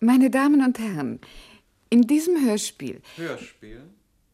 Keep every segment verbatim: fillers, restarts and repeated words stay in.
Meine Damen und Herren, in diesem Hörspiel... Hörspiel?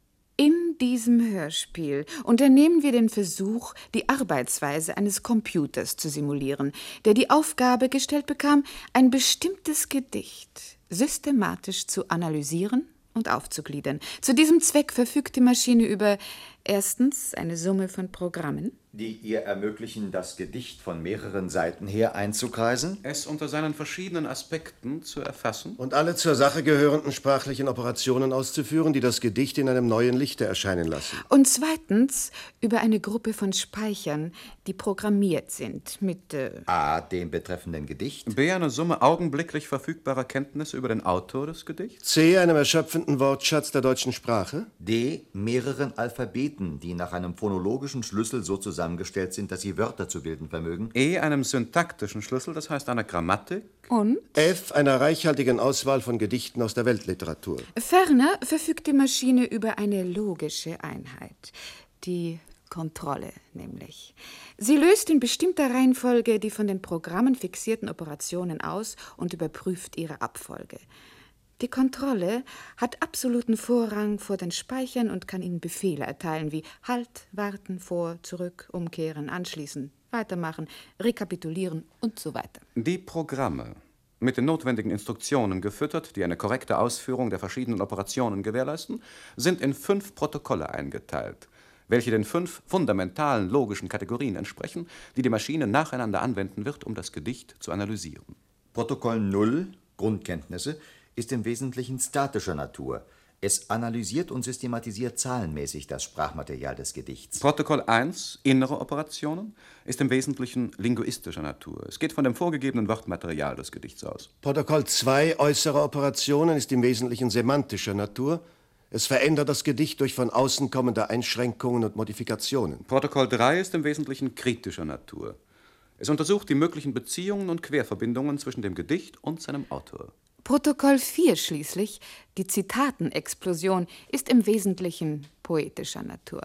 In diesem Hörspiel unternehmen wir den Versuch, die Arbeitsweise eines Computers zu simulieren, der die Aufgabe gestellt bekam, ein bestimmtes Gedicht systematisch zu analysieren und aufzugliedern. Zu diesem Zweck verfügt die Maschine über erstens eine Summe von Programmen, die ihr ermöglichen, das Gedicht von mehreren Seiten her einzukreisen, es unter seinen verschiedenen Aspekten zu erfassen und alle zur Sache gehörenden sprachlichen Operationen auszuführen, die das Gedicht in einem neuen Lichte erscheinen lassen. Und zweitens über eine Gruppe von Speichern, die programmiert sind mit äh a. dem betreffenden Gedicht, b. eine Summe augenblicklich verfügbarer Kenntnisse über den Autor des Gedichts, c. einem erschöpfenden Wortschatz der deutschen Sprache, d. mehreren Alphabeten, die nach einem phonologischen Schlüssel so zusammengestellt sind, dass sie Wörter zu bilden vermögen, e. einem syntaktischen Schlüssel, das heißt einer Grammatik, und f. einer reichhaltigen Auswahl von Gedichten aus der Weltliteratur. Ferner verfügt die Maschine über eine logische Einheit, die Kontrolle nämlich. Sie löst in bestimmter Reihenfolge die von den Programmen fixierten Operationen aus und überprüft ihre Abfolge. Die Kontrolle hat absoluten Vorrang vor den Speichern und kann ihnen Befehle erteilen wie Halt, Warten, Vor, Zurück, Umkehren, Anschließen, Weitermachen, Rekapitulieren und so weiter. Die Programme, mit den notwendigen Instruktionen gefüttert, die eine korrekte Ausführung der verschiedenen Operationen gewährleisten, sind in fünf Protokolle eingeteilt, welche den fünf fundamentalen logischen Kategorien entsprechen, die die Maschine nacheinander anwenden wird, um das Gedicht zu analysieren. Protokoll null, Grundkenntnisse, ist im Wesentlichen statischer Natur. Es analysiert und systematisiert zahlenmäßig das Sprachmaterial des Gedichts. Protokoll eins, innere Operationen, ist im Wesentlichen linguistischer Natur. Es geht von dem vorgegebenen Wortmaterial des Gedichts aus. Protokoll zwei, äußere Operationen, ist im Wesentlichen semantischer Natur. Es verändert das Gedicht durch von außen kommende Einschränkungen und Modifikationen. Protokoll drei ist im Wesentlichen kritischer Natur. Es untersucht die möglichen Beziehungen und Querverbindungen zwischen dem Gedicht und seinem Autor. Protokoll vier schließlich, die Zitatenexplosion, ist im Wesentlichen poetischer Natur.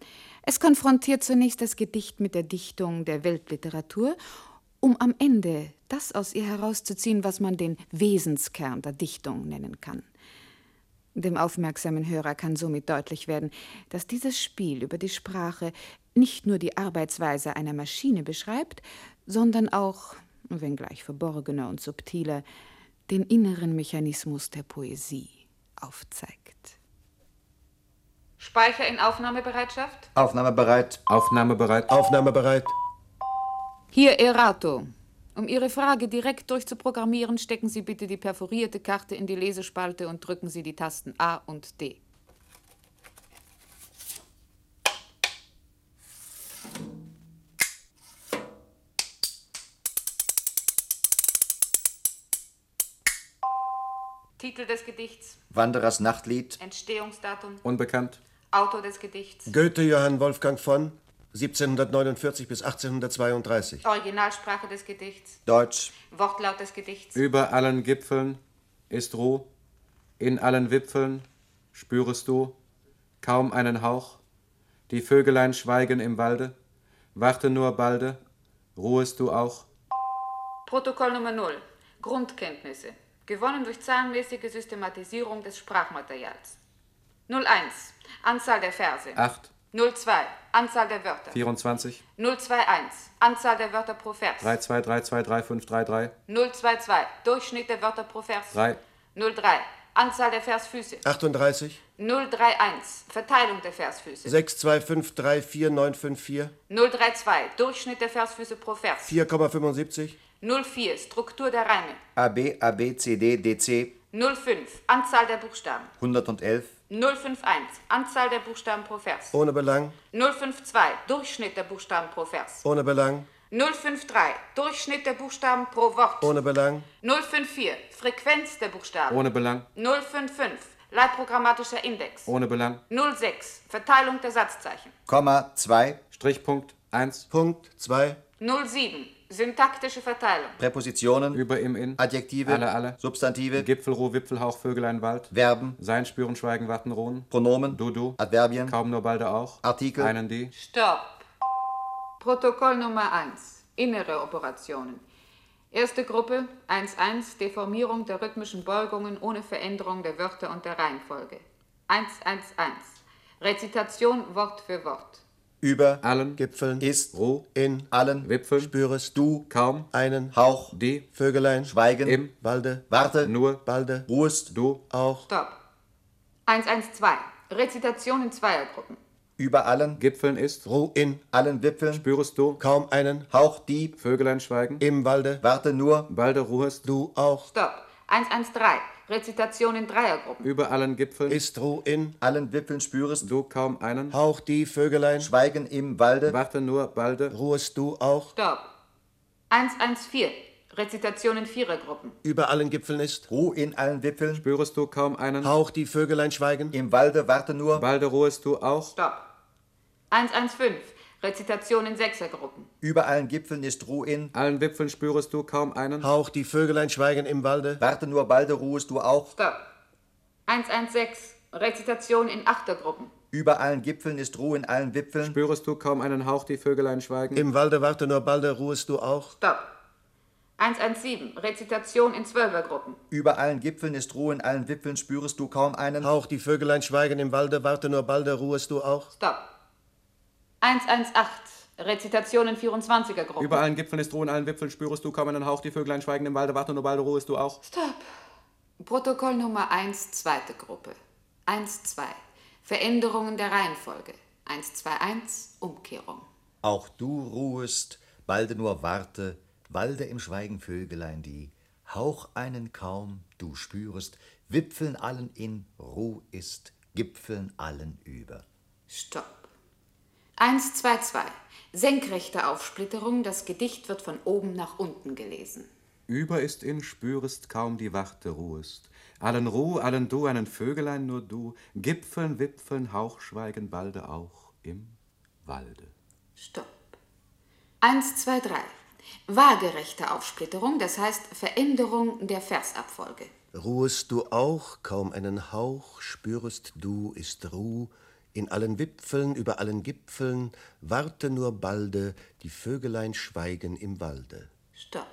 Es konfrontiert zunächst das Gedicht mit der Dichtung der Weltliteratur, um am Ende das aus ihr herauszuziehen, was man den Wesenskern der Dichtung nennen kann. Dem aufmerksamen Hörer kann somit deutlich werden, dass dieses Spiel über die Sprache nicht nur die Arbeitsweise einer Maschine beschreibt, sondern auch, wenngleich verborgener und subtiler, den inneren Mechanismus der Poesie aufzeigt. Speicher in Aufnahmebereitschaft? Aufnahmebereit. Aufnahmebereit. Aufnahmebereit. Hier Erato. Um Ihre Frage direkt durchzuprogrammieren, stecken Sie bitte die perforierte Karte in die Lesespalte und drücken Sie die Tasten A und D. Titel des Gedichts? Wanderers Nachtlied. Entstehungsdatum? Unbekannt. Autor des Gedichts? Goethe Johann Wolfgang von siebzehnhundertneunundvierzig bis achtzehnhundertzweiunddreißig. Originalsprache des Gedichts? Deutsch. Wortlaut des Gedichts? Über allen Gipfeln ist Ruh, in allen Wipfeln spürest du kaum einen Hauch. Die Vögelein schweigen im Walde, warte nur balde, ruhest du auch. Protokoll Nummer null. Grundkenntnisse. Gewonnen durch zahlenmäßige Systematisierung des Sprachmaterials. null eins. Anzahl der Verse. acht. null zwei. Anzahl der Wörter. vierundzwanzig. null zwei eins. Anzahl der Wörter pro Vers. drei zwei drei zwei drei fünf drei drei. null zwei zwei. Durchschnitt der Wörter pro Vers. drei. null drei. Anzahl der Versfüße. achtunddreißig. null drei eins. Verteilung der Versfüße. sechs zwei fünf drei vier neun fünf vier. null drei zwei. Durchschnitt der Versfüße pro Vers. vier Komma fünfundsiebzig. null vier. Struktur der Reime. A B, A B, C D, D C. null fünf. Anzahl der Buchstaben. hundertelf. null fünf eins. Anzahl der Buchstaben pro Vers. Ohne Belang. null fünf zwei. Durchschnitt der Buchstaben pro Vers. Ohne Belang. null fünf drei. Durchschnitt der Buchstaben pro Wort. Ohne Belang. null fünf vier. Frequenz der Buchstaben. Ohne Belang. null fünf fünf. Leitprogrammatischer Index. Ohne Belang. null sechs. Verteilung der Satzzeichen. Komma, zwei. Strichpunkt eins. Punkt zwei. null sieben. Syntaktische Verteilung. Präpositionen. Über im in. Adjektive. Alle, alle. Substantive. Gipfel, Ruh, Wipfelhauch, Vögelein, Wald. Verben. Sein, spüren, schweigen, warten, ruhen. Pronomen. Du, du. Adverbien. Kaum nur balde auch. Artikel. Einen, die. Stopp. Protokoll Nummer eins. Innere Operationen. Erste Gruppe eins eins, Deformierung der rhythmischen Beugungen ohne Veränderung der Wörter und der Reihenfolge. eins eins eins, Rezitation Wort für Wort. Über allen Gipfeln ist Ruh in allen Wipfeln spürest du kaum einen Hauch die Vögelein Schweigen im Walde Warte nur balde ruhest du auch Stopp. eins eins zwei, Rezitation in Zweiergruppen. über allen Gipfeln ist Ruh in allen Wipfeln spürest du kaum einen Hauch die Vögelein schweigen im Walde Warte nur balde ruhest du auch Stopp. eins eins drei, Rezitation in Dreiergruppen. über allen Gipfeln ist Ruh in allen Wipfeln spürest du kaum einen Hauch die Vögelein Schweigen im Walde warte nur balde ruhest du auch Stopp. eins eins vier, Rezitation in Vierergruppen. über allen Gipfeln ist Ruh in allen Wipfeln spürest du kaum einen Hauch die Vögelein schweigen im Walde Warte nur balde ruhest du auch Stopp. eins eins fünf, Rezitation in Sechsergruppen. über allen Gipfeln ist Ruh in allen Wipfeln spürest du kaum einen Hauch die Vögelein schweigen im Walde Warte nur balde ruhest du auch Stopp. eins eins sechs, Rezitation in Achtergruppen. über allen Gipfeln ist Ruh in allen Wipfeln spürest du kaum einen Hauch die Vögelein schweigen im Walde warte nur balde ruhest du auch Stopp. eins eins sieben, Rezitation in Zwölfergruppen. über allen Gipfeln ist Ruh in allen Wipfeln spürest du kaum einen Hauch die Vögelein schweigen im Walde warte nur balde ruhest du auch Stopp. eins eins acht, Rezitation in vierundzwanziger-Gruppen. über allen Gipfeln ist Ruh in allen Wipfeln spürest du kaum einen Hauch die Vögelein schweigen im Walde warte nur balde ruhest du auch Stopp. Protokoll Nummer eins, zweite Gruppe. eins zwei, Veränderungen der Reihenfolge. eins zwei eins, Umkehrung. Auch du ruhest balde nur warte Walde im Schweigen Vögelein die Hauch einen kaum du spürest Wipfeln allen in Ruh ist Gipfeln allen über Stopp. eins zwei zwei, senkrechte Aufsplitterung. Das Gedicht wird von oben nach unten gelesen. über ist in spürest kaum die Warte ruhest allen Ruh allen du einen Vögelein nur du Gipfeln Wipfeln Hauch schweigen balde auch im Walde Stopp. eins zwei drei, waagerechte Aufsplitterung, das heißt Veränderung der Versabfolge. ruhest du auch kaum einen Hauch spürest du ist Ruh in allen Wipfeln über allen Gipfeln warte nur balde die Vögelein schweigen im Walde Stopp.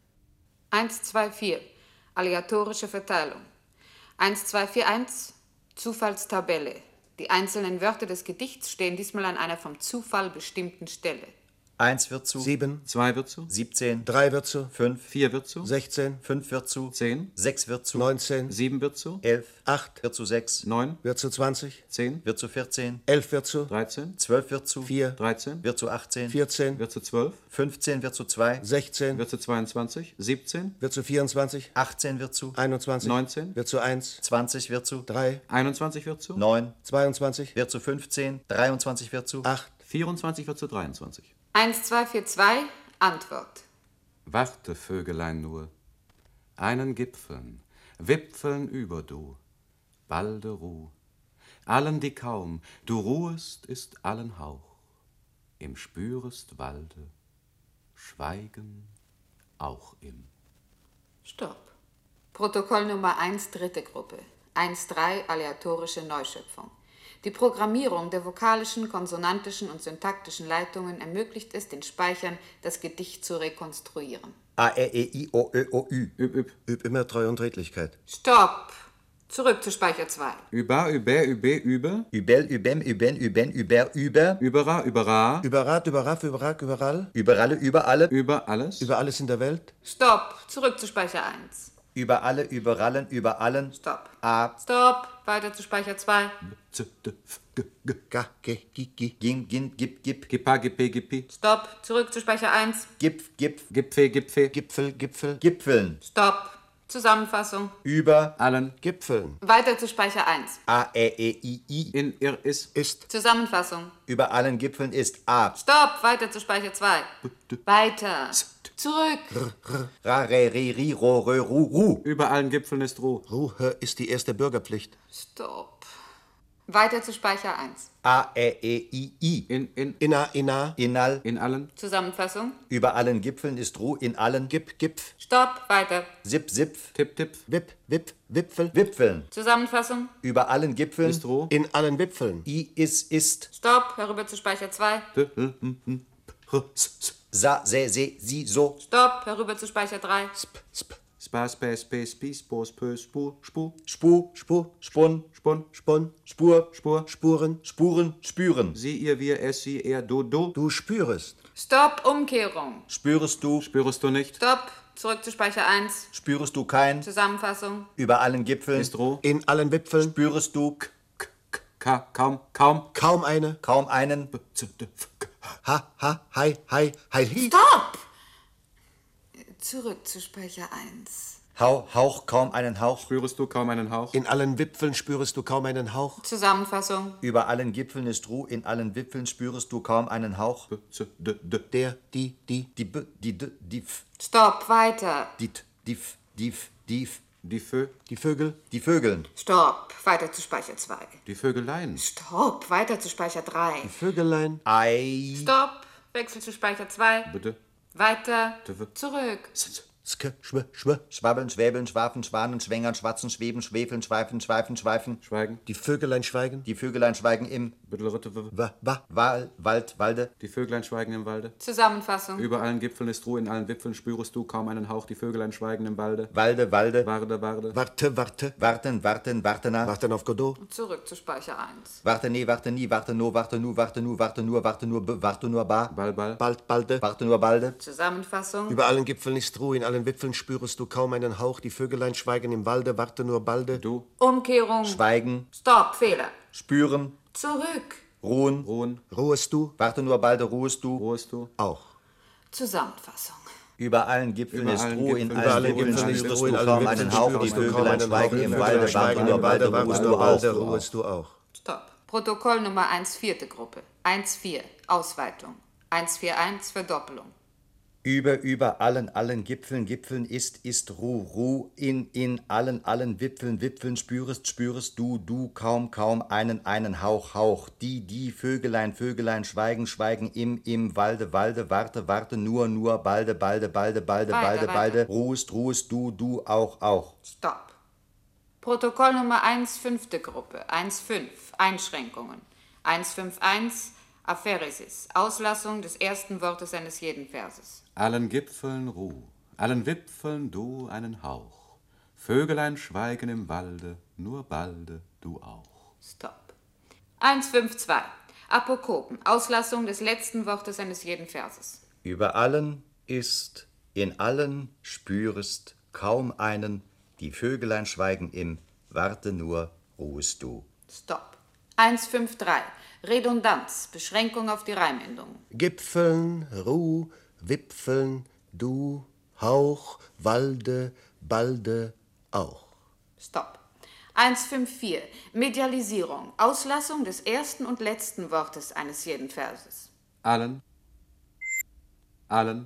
eins zwei vier, aleatorische Verteilung. eins zwei vier eins, Zufallstabelle. Die einzelnen Wörter des Gedichts stehen diesmal an einer vom Zufall bestimmten Stelle. Eins wird zu sieben zwei wird zu siebzehn drei wird zu fünf vier wird zu sechzehn fünf wird zu zehn sechs wird zu neunzehn sieben wird zu elf acht wird zu sechs neun wird zu zwanzig zehn wird zu vierzehn elf wird zu dreizehn zwölf wird zu vier dreizehn wird zu achtzehn vierzehn wird zu zwölf fünfzehn wird zu zwei sechzehn wird zu zweiundzwanzig siebzehn wird zu vierundzwanzig achtzehn wird zu einundzwanzig neunzehn wird zu eins zwanzig wird zu drei einundzwanzig wird zu neun zweiundzwanzig wird zu fünfzehn dreiundzwanzig wird zu acht vierundzwanzig wird zu dreiundzwanzig eins zwei vier zwei, Antwort. Warte, Vögelein, nur, einen Gipfeln, Wipfeln über du, balde Ruh. Allen, die kaum, du ruhest, ist allen Hauch, im spürest Walde, Schweigen auch im. Stopp. Protokoll Nummer eins, dritte Gruppe. eins drei, aleatorische Neuschöpfung. Die Programmierung der vokalischen, konsonantischen und syntaktischen Leitungen ermöglicht es, den Speichern das Gedicht zu rekonstruieren. A, R, E, I, O, Ö, O, Ü. Üb, üb. Üb immer Treue und Redlichkeit. Stopp. Zurück zu Speicher zwei. Über, über, über, über, Übel, übem, üben, üben, über, über. überra, überra, Überrat, überraff, überrack, überall. Überalle, über alle. über alles, Über alles in der Welt. Stopp. Zurück zu Speicher eins. Über alle, überallen, über allen. Stopp. A, Stopp. Weiter zu Speicher zwei. z, d, f, g, g, Ga, ge, gi, gi. gin, gin, gip, gip. gipa, gipi, gipi, Stopp. Zurück zu Speicher eins. Gipf, gipf. gipfe, gipfe, Gipfel, Gipfel. Gipfeln. Stopp. Zusammenfassung. Über. allen, Gipfeln. Weiter zu Speicher eins. A, R, E, I, I. in, ir, is, Ist. Zusammenfassung. Über allen Gipfeln ist A. Stopp. Weiter zu Speicher zwei. Weiter. Zurück. Ra, re, ri, ri, ro, rö, ru, ru. über allen Gipfeln ist Ruh, Ruhe ist die erste Bürgerpflicht. Stopp. Weiter zu Speicher eins. A, R, E, I, I. in, in, Inna, inna. Inal. in allen, Zusammenfassung. Über allen Gipfeln ist Ruh, in allen. Gip, Gipf. Stopp. Weiter. Sip, sipf. tipp, tipp, Wip, Wip, Wipfel. Wipfeln. Zusammenfassung. Über allen Gipfeln. ist Ruh, In allen Wipfeln. I, is, ist. Stopp. Herüber zu Speicher zwei. d, l, m, m, p, r, s, s, sa, se, se, si, so. Stopp, herüber zu Speicher drei. Sp, sp, Spa, spe, spe, spi, spo, spö, spu, spu, Spu, Spu, Spun, spun, Spon, Spur, Spur, Spuren. Spuren, spüren. sie, ihr, wir, es, sie, er, du, du. Du spürest. Stopp, Umkehrung. Spürest du, Spürest du nicht? Stopp, zurück zu Speicher eins. spürest du kein, Zusammenfassung. über allen Gipfeln. Ist roh? In allen Wipfeln Spürest du, Ka, kaum, kaum. kaum eine. kaum einen. Z, d, f, k. Ha, ha, hei, hei, hei, hi. Stopp! Zurück zu Speicher eins. Hau, Hauch, kaum einen Hauch. Spürest du kaum einen Hauch? In allen Wipfeln spürest du kaum einen Hauch. Zusammenfassung. Über allen Gipfeln ist Ruh, in allen Wipfeln spürest du kaum einen Hauch. Z, d, d. Der, die, die. Die B, die D, die F, Stopp, weiter. die T, die F, die F, die F. Die Vö, Die Vögel. Die Vögeln. Stopp, weiter zu Speicher zwei. die Vögelein. Stopp, weiter zu Speicher drei. Vögelein. Ei. Stopp, Wechsel zu Speicher zwei. Bitte. Weiter, Tw. zurück. Ske, schwe, schwe. Schwabbeln, schwäbeln, schwafen, schwanen, schwängern, schwatzen, schweben, schwefeln, schweifen, schweifen, schweifen. Schweigen. Die Vögelein schweigen. Die Vögelein schweigen im Bittelritte, w. Wa, wa. Wal, Wald, Walde. Die Vöglein schweigen im Walde. Zusammenfassung. Über allen Gipfeln ist Ruhe, in allen Wipfeln spürest du kaum einen Hauch. Die Vöglein schweigen im Walde. Walde, Walde. Warde, warde. Warte, warte. Warten, warten, wartena. Warten auf Godot. Zurück zu Speicher eins. Warte, nee, warte nie, warte no, warte nu, warte nu, warte nur, warte nur, b, warte nur, ba. Ball, ball. Bald, balde. Warte nur, balde. Zusammenfassung. Über allen Gipfeln ist Ruhe, in allen Wipfeln spürest du kaum einen Hauch. Die Vögelein schweigen im Walde, warte nur balde. Du, Umkehrung. Schweigen, Stopp, Fehler. spüren, Zurück. ruhen. ruhen. Ruhest du? Warte nur, balde, ruhest du. Ruhest du? Auch. Zusammenfassung. Über allen Gipfeln Über ist allen Ruhe, in Gipfeln allen ist Ruhe, Wipfeln in allen spürst Wipfeln du in kaum allen einen Wipfeln Hauch. spürst Die du kaum Vögelein einen schweigen Hauch. im Die Walde, Vögelein warte schweigen nur, im balde, Walde, ruhest warte du nur, balde, auch. ruhest du auch. Stopp. Protokoll Nummer eins, vierte Gruppe. eins vier, Ausweitung. eins vier eins, Verdoppelung. Über, über allen, allen Gipfeln, Gipfeln ist, ist Ruh, Ruh, in, in allen, allen Wipfeln, Wipfeln spürest, spürest du, du kaum, kaum einen, einen Hauch, Hauch. Die, die Vögelein, Vögelein schweigen, schweigen im, im Walde, Walde, warte, warte, nur, nur, balde, balde, balde, balde, Weiter, balde, weiter. balde, ruhest, ruhest du, du auch, auch. Stopp. Protokoll Nummer eins, fünfte Gruppe. eins fünf, Einschränkungen. eins fünf eins, Apheresis, Auslassung des ersten Wortes eines jeden Verses. Allen Gipfeln Ruh, allen Wipfeln du einen Hauch. Vögelein schweigen im Walde, nur balde du auch. Stopp. eins fünf zwei, Apokopen, Auslassung des letzten Wortes eines jeden Verses. Über allen ist, in allen spürest kaum einen, die Vögelein schweigen im, warte nur, ruhest du. Stopp. eins fünf drei, Redundanz, Beschränkung auf die Reimendung. Gipfeln, Ruh, Wipfeln, du, Hauch, Walde, balde, auch. Stopp. eins fünf vier, Medialisierung, Auslassung des ersten und letzten Wortes eines jeden Verses. Allen, allen,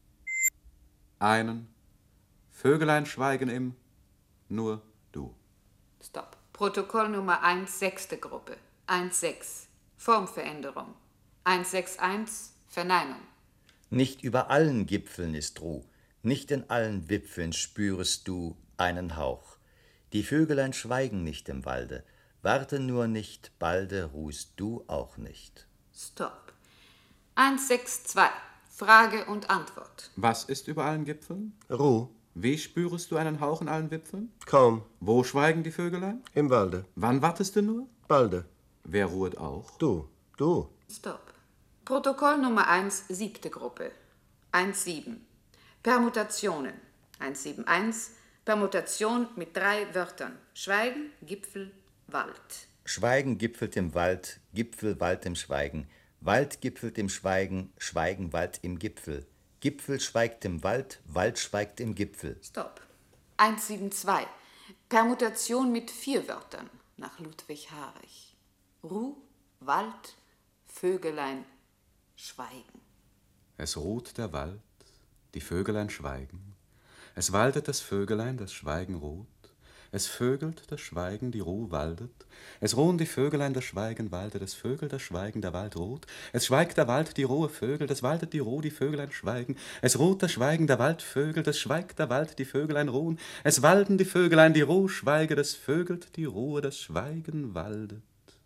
einen, Vögelein schweigen im, nur du. Stopp. Protokoll Nummer eins, sechste Gruppe. eins sechs, Formveränderung. eins sechs eins, Verneinung. Nicht über allen Gipfeln ist Ruh, nicht in allen Wipfeln spürest du einen Hauch. Die Vögelein schweigen nicht im Walde, warte nur nicht, balde ruhst du auch nicht. Stopp. eins sechs zwei, Frage und Antwort. Was ist über allen Gipfeln? Ruh, Wie spürest du einen Hauch in allen Wipfeln? kaum, Wo schweigen die Vögelein? im Walde, Wann wartest du nur? balde, Wer ruhet auch? du, du. Stopp. Protokoll Nummer eins, siebte Gruppe. eins sieben, Permutationen. eins sieben eins, Permutation mit drei Wörtern. Schweigen, Gipfel, Wald. Schweigen gipfelt im Wald, Gipfel, Wald im Schweigen. Wald gipfelt im Schweigen, Schweigen, Wald im Gipfel. Gipfel schweigt im Wald, Wald schweigt im Gipfel. Stopp. eins sieben zwei, Permutation mit vier Wörtern. Nach Ludwig Harich. Ruh, Wald, Vögelein, Schweigen. Es ruht der Wald, die Vögelein schweigen. Es waldet das Vögelein, das Schweigen ruht. Es vögelt das Schweigen, die Ruh waldet. Es ruhen die Vögelein, das Schweigen waldet. Es vögelt das Schweigen, der Wald ruht. Es schweigt der Wald, die Ruhe vögelt. Es waldet die Ruh, die Vögelein schweigen. Es ruht das Schweigen, der Wald vögelt. Es schweigt der Wald, die Vögelein ruhen. Es walden die Vögelein, die Ruh schweiget. Es vögelt die Ruhe, das Schweigen waldet.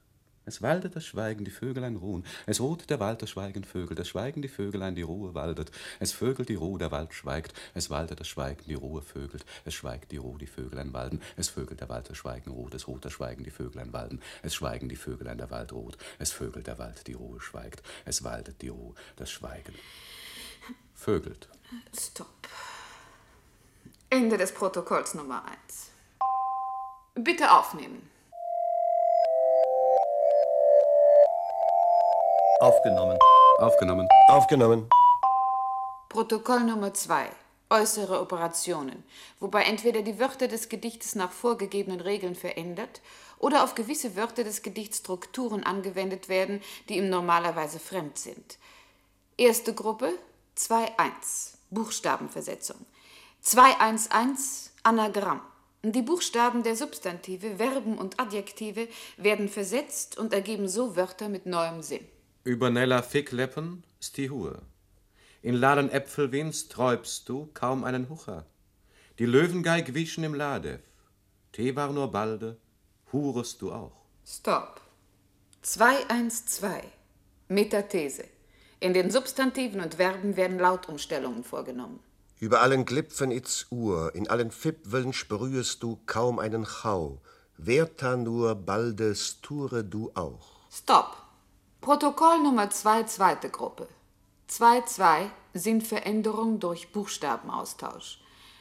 Es waldet das Schweigen, die Vögelein ruhen. Es ruht der Wald, das Schweigen Vögel. Das Schweigen, die Vögelein, die Ruhe waldet. Es vögelt die Ruhe, der Wald schweigt. Es waldet das Schweigen, die Ruhe vögelt. Es schweigt die Ruhe, die Vögelein walden. Es vögelt der Wald, das Schweigen ruht. Es ruht das Schweigen, die Vögelein walden. Es schweigen die Vögelein, der Wald ruht. Es vögelt der Wald, die Ruhe schweigt. Es waldet die Ruhe, das Schweigen vögelt. Stopp. Ende des Protokolls Nummer eins. Bitte aufnehmen. Aufgenommen. Aufgenommen. Aufgenommen. Protokoll Nummer zwei. Äußere Operationen, wobei entweder die Wörter des Gedichtes nach vorgegebenen Regeln verändert oder auf gewisse Wörter des Gedichts Strukturen angewendet werden, die ihm normalerweise fremd sind. Erste Gruppe zwei eins. Buchstabenversetzung. zwei eins eins Anagramm. Die Buchstaben der Substantive, Verben und Adjektive werden versetzt und ergeben so Wörter mit neuem Sinn. Über Nella Fickleppen Stihur. In Laden Äpfelwins träubst du kaum einen Hucher. Die Löwengeig wischen im Ladev. Tee war nur balde, hurest du auch. Stopp. zwei eins zwei. Metathese. In den Substantiven und Verben werden Lautumstellungen vorgenommen. Über allen Glipfen its Uhr, in allen Fipfeln sprühest du kaum einen Chau. Werta nur balde sture du auch. Stopp. Protokoll Nummer zwei, zweite Gruppe. zwei zwei Sinnveränderung durch Buchstabenaustausch.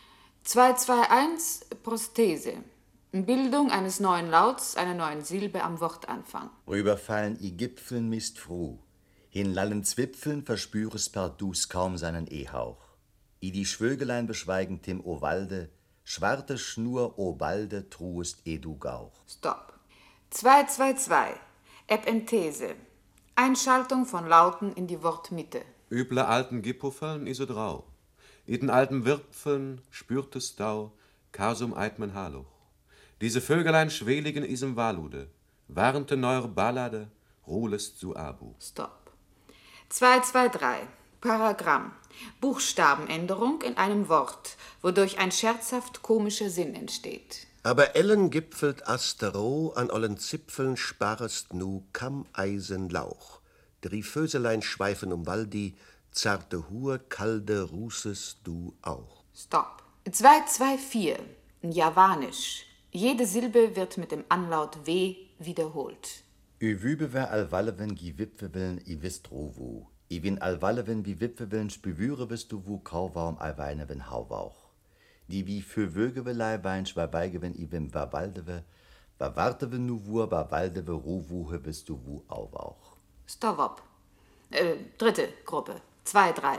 zwei zwei eins Prosthese. Bildung eines neuen Lauts, einer neuen Silbe am Wortanfang. Rüberfallen i Gipfeln mist froh. In lallen Zwipfeln verspürest pardus kaum seinen Ehauch. I die Schwögelein beschweigend im Owalde, schwarte Schnur o balde truest eh du Gauch. Stopp. zwei zwei zwei Epenthese. Einschaltung von Lauten in die Wortmitte. Üble alten Gippufeln iso drau. I den alten Wirpfeln spürtest dau, kasum eitmen Haluch. Diese Vögelein schweligen isem Walude, warnte neuer Ballade, ruhlest zu Abu. Stopp. zwei zwei drei Paragramm. Buchstabenänderung in einem Wort, wodurch ein scherzhaft komischer Sinn entsteht. Aber ellen gipfelt astero, an allen Zipfeln sparrest nu kam Eisenlauch. Drie Vöselein schweifen um Waldi, zarte Hur, kalde rußest du auch. Stopp. zwei zwei vier Javanisch. Jede Silbe wird mit dem Anlaut W wiederholt. Ü wübewer alwallewen gi Wipfewillen i wisst rowu. I win alwallewen wie Wipfewillen spüwüre wisst du wu kauwaum alweinewen hauwauch. Die wie für Wögewelei wein schwerbeigewen i wim wabaldewe, wawartewe nu wur wabaldewe ruwuhe wisst du wu auwauch. Stopp. Äh, dritte Gruppe. zwei drei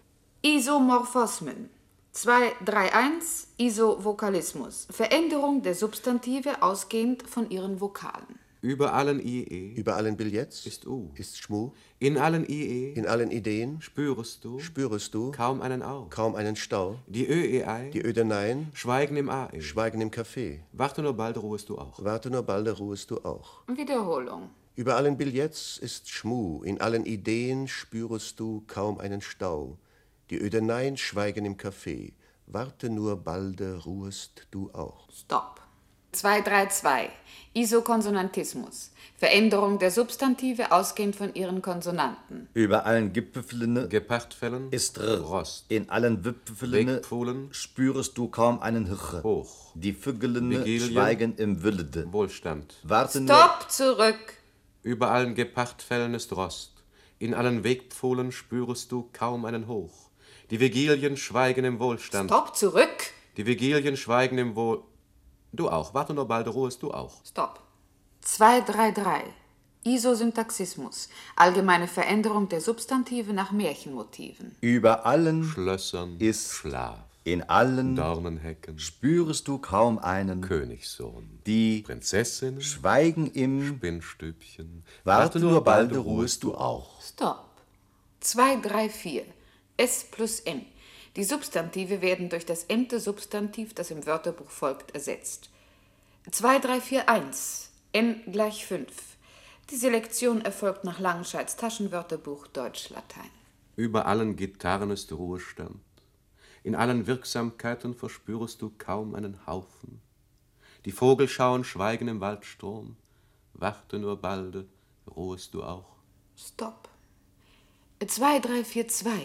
Isomorphosmen. zwei drei eins Isovokalismus. Veränderung der Substantive ausgehend von ihren Vokalen. Über allen I E Über allen Billets ist U. ist Schmu. In allen I E In allen Ideen spürest du spürest du kaum einen Au. kaum einen Stau. Die Ö E Ei Die Ödeneien schweigen im A E. schweigen im Café. Warte nur bald, ruhest du auch. Warte nur balde ruhest du auch. Wiederholung. Über allen Billets ist Schmu, in allen Ideen spürest du kaum einen Stau. Die Ödeneien schweigen im Café. Warte nur balde ruhest du auch. Stopp. zwei drei zwei Isokonsonantismus. Veränderung der Substantive ausgehend von ihren Konsonanten. Über allen Gipfeln Gepachtfällen ist R. Rost. In allen Wipfeln Wegpfuhlen spürest du kaum einen Hirche. hoch. Die Vögeln Vigilien schweigen im Wüllede. Wohlstand. Warte nur. Stopp, zurück. Über allen Gepachtfällen ist Rost. In allen Wegpfohlen spürest du kaum einen Hoch. Die Vigilien schweigen im Wohlstand. Stopp, zurück. Die Vigilien schweigen im Wohl... Du auch. Warte nur bald, ruhest du auch. Stopp. zwei drei drei Isosyntaxismus. Allgemeine Veränderung der Substantive nach Märchenmotiven. Über allen Schlössern ist Schlaf. in allen Dornenhecken. spürest du kaum einen. Königssohn. Die Prinzessinnen. schweigen im Spinnstübchen. Warte nur balde ruhest du auch. Stopp. zwei drei vier S plus M. Die Substantive werden durch das m-te Substantiv, das im Wörterbuch folgt, ersetzt. zwei drei vier eins N gleich fünf. Die Selektion erfolgt nach Langenscheids Taschenwörterbuch Deutsch-Latein. Über allen Gitarren ist Ruhestand. In allen Wirksamkeiten verspürest du kaum einen Haufen. Die Vogelschauen schweigen im Waldstrom. warte nur balde, ruhest du auch. Stopp. zwei drei vier zwei.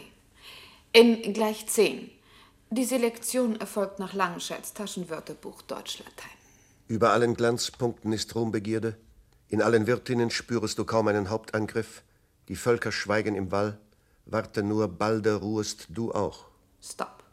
N gleich zehn. Die Selektion erfolgt nach Langenscheids Taschenwörterbuch Deutsch-Latein. Über allen Glanzpunkten ist Ruhmbegierde. In allen Wirtinnen spürest du kaum einen Hauptangriff. Die Völker schweigen im Wall. Warte nur, balde ruhest du auch. Stopp.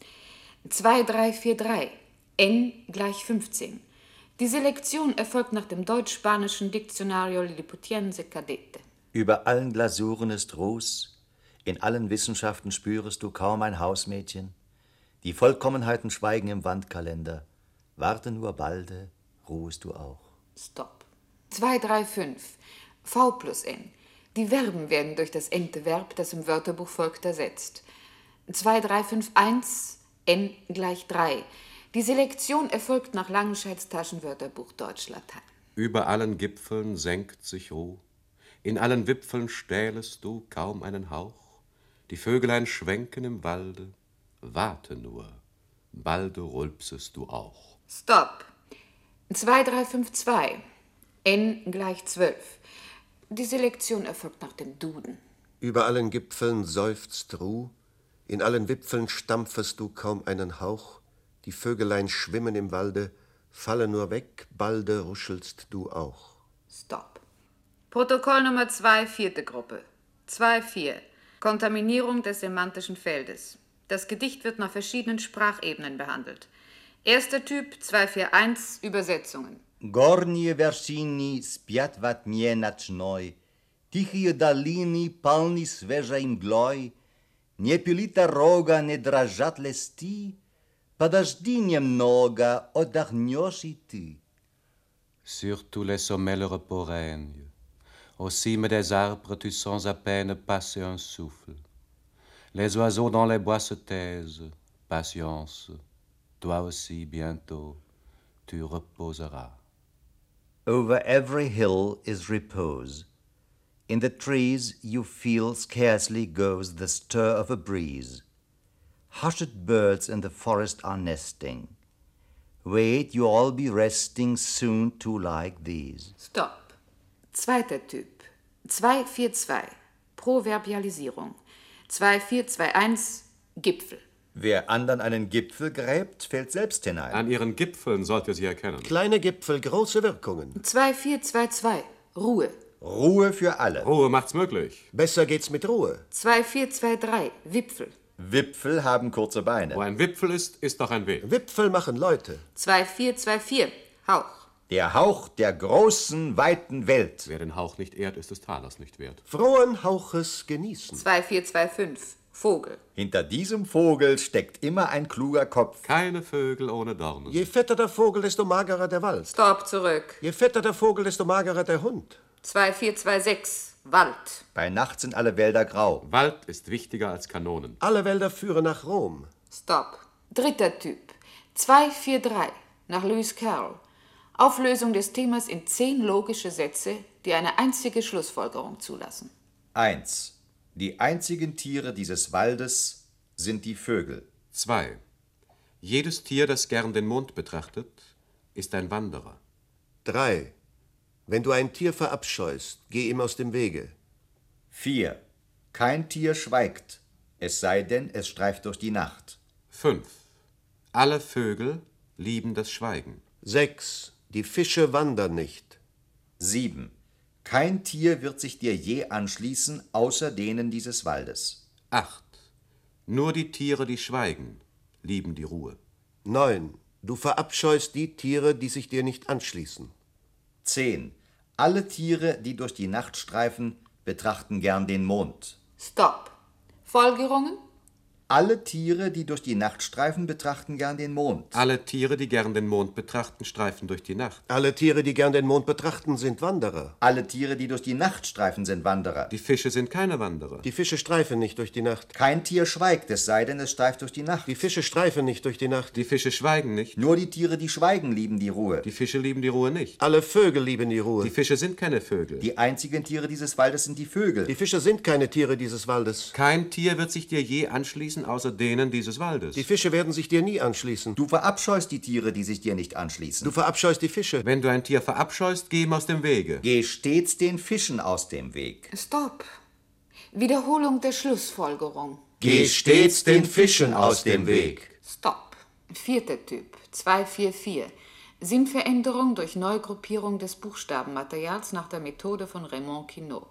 zwei drei vier drei. N gleich fünfzehn. Die Selektion erfolgt nach dem deutsch-spanischen Diccionario Lilliputiense Cadete. Über allen Glasuren ist Ruß, in allen Wissenschaften spürest du kaum ein Hausmädchen. Die Vollkommenheiten schweigen im Wandkalender. Warte nur balde, ruhest du auch. Stopp. zwei drei fünf. V plus N. Die Verben werden durch das ente Verb, das im Wörterbuch folgt, ersetzt. zwei drei fünf eins. N gleich drei. Die Selektion erfolgt nach Langenscheids Taschenwörterbuch Deutsch-Latein. Über allen Gipfeln senkt sich Ruh, in allen Wipfeln stählest du kaum einen Hauch, die Vögelein schwenken im Walde, warte nur, balde rülpsest du auch. Stopp. zwei drei fünf zwei. N gleich zwölf. Die Selektion erfolgt nach dem Duden. Über allen Gipfeln seufzt Ruh, in allen Wipfeln stampfest du kaum einen Hauch, die Vögelein schwimmen im Walde, falle nur weg, balde ruschelst du auch. Stopp. Protokoll Nummer zwei, vierte Gruppe. zwei vier. Kontaminierung des semantischen Feldes. Das Gedicht wird nach verschiedenen Sprachebenen behandelt. Erster Typ, zwei vier eins, Übersetzungen. Горние вершини спят во тьме ночной, тихие долины полны свежей мглой, не пылит дорога, не дрожат листы, подожди немного, отдохнешь и ты. Sur tous les sommets le repos règne, aux cimes des arbres tu sens à peine passer un souffle. Les oiseaux dans les bois se taisent, patience, toi aussi bientôt tu reposeras. Over every hill is repose. In the trees you feel scarcely goes the stir of a breeze. Hushed birds in the forest are nesting. Wait, you all be resting soon too like these. Stopp. Zweiter Typ. zwei vier zwei. Proverbialisierung. zwei vier zwei eins. Gipfel. Wer andern einen Gipfel gräbt, fällt selbst hinein. An ihren Gipfeln sollt ihr sie erkennen. Kleine Gipfel, große Wirkungen. zwei vier zwei zwei. Ruhe. Ruhe für alle. Ruhe macht's möglich. Besser geht's mit Ruhe. zwei vier zwei drei. Wipfel. Wipfel haben kurze Beine. Wo ein Wipfel ist, ist doch ein Weg. Wipfel machen Leute. zwei vier zwei vier. Hauch. Der Hauch der großen, weiten Welt. Wer den Hauch nicht ehrt, ist des Talers nicht wert. Frohen Hauches genießen. zwei vier zwei fünf. Vogel. Hinter diesem Vogel steckt immer ein kluger Kopf. Keine Vögel ohne Dornen. Je fetter der Vogel, desto magerer der Wald. Stopp, zurück. Je fetter der Vogel, desto magerer der Hund. zwei vier zwei sechs. Wald. Bei Nacht sind alle Wälder grau. Wald ist wichtiger als Kanonen. Alle Wälder führen nach Rom. Stopp. Dritter Typ. zwei vier drei. Nach Lewis Carroll. Auflösung des Themas in zehn logische Sätze, die eine einzige Schlussfolgerung zulassen. eins. Die einzigen Tiere dieses Waldes sind die Vögel. zwei. Jedes Tier, das gern den Mond betrachtet, ist ein Wanderer. drei. Wenn du ein Tier verabscheust, geh ihm aus dem Wege. vier. Kein Tier schweigt, es sei denn, es streift durch die Nacht. fünf. Alle Vögel lieben das Schweigen. sechs. Die Fische wandern nicht. sieben. Kein Tier wird sich dir je anschließen, außer denen dieses Waldes. acht. Nur die Tiere, die schweigen, lieben die Ruhe. neun. Du verabscheust die Tiere, die sich dir nicht anschließen. zehn. Alle Tiere, die durch die Nacht streifen, betrachten gern den Mond. Stopp. Folgerungen? Alle Tiere, die durch die Nacht streifen, betrachten gern den Mond. Alle Tiere, die gern den Mond betrachten, streifen durch die Nacht. Alle Tiere, die gern den Mond betrachten, sind Wanderer. Alle Tiere, die durch die Nacht streifen, sind Wanderer. Die Fische sind keine Wanderer. Die Fische streifen nicht durch die Nacht. Kein Tier schweigt, es sei denn, es streift durch die Nacht. Die Fische streifen nicht durch die Nacht. Die Fische schweigen nicht. Nur die Tiere, die schweigen, lieben die Ruhe. Die Fische lieben die Ruhe nicht. Alle Vögel lieben die Ruhe. Die Fische sind keine Vögel. Die einzigen Tiere dieses Waldes sind die Vögel. Die Fische sind keine Tiere dieses Waldes. Kein Tier wird sich dir je anschließen, anschließen, außer denen dieses Waldes? Die Fische werden sich dir nie anschließen. Du verabscheust die Tiere, die sich dir nicht anschließen. Du verabscheust die Fische. Wenn du ein Tier verabscheust, geh ihm aus dem Wege. Geh stets den Fischen aus dem Weg. Stopp. Wiederholung der Schlussfolgerung. Geh stets den Fischen aus dem Weg. Stopp. Vierter Typ. zwei vier vier. Sinnveränderung durch Neugruppierung des Buchstabenmaterials nach der Methode von Raymond Queneau.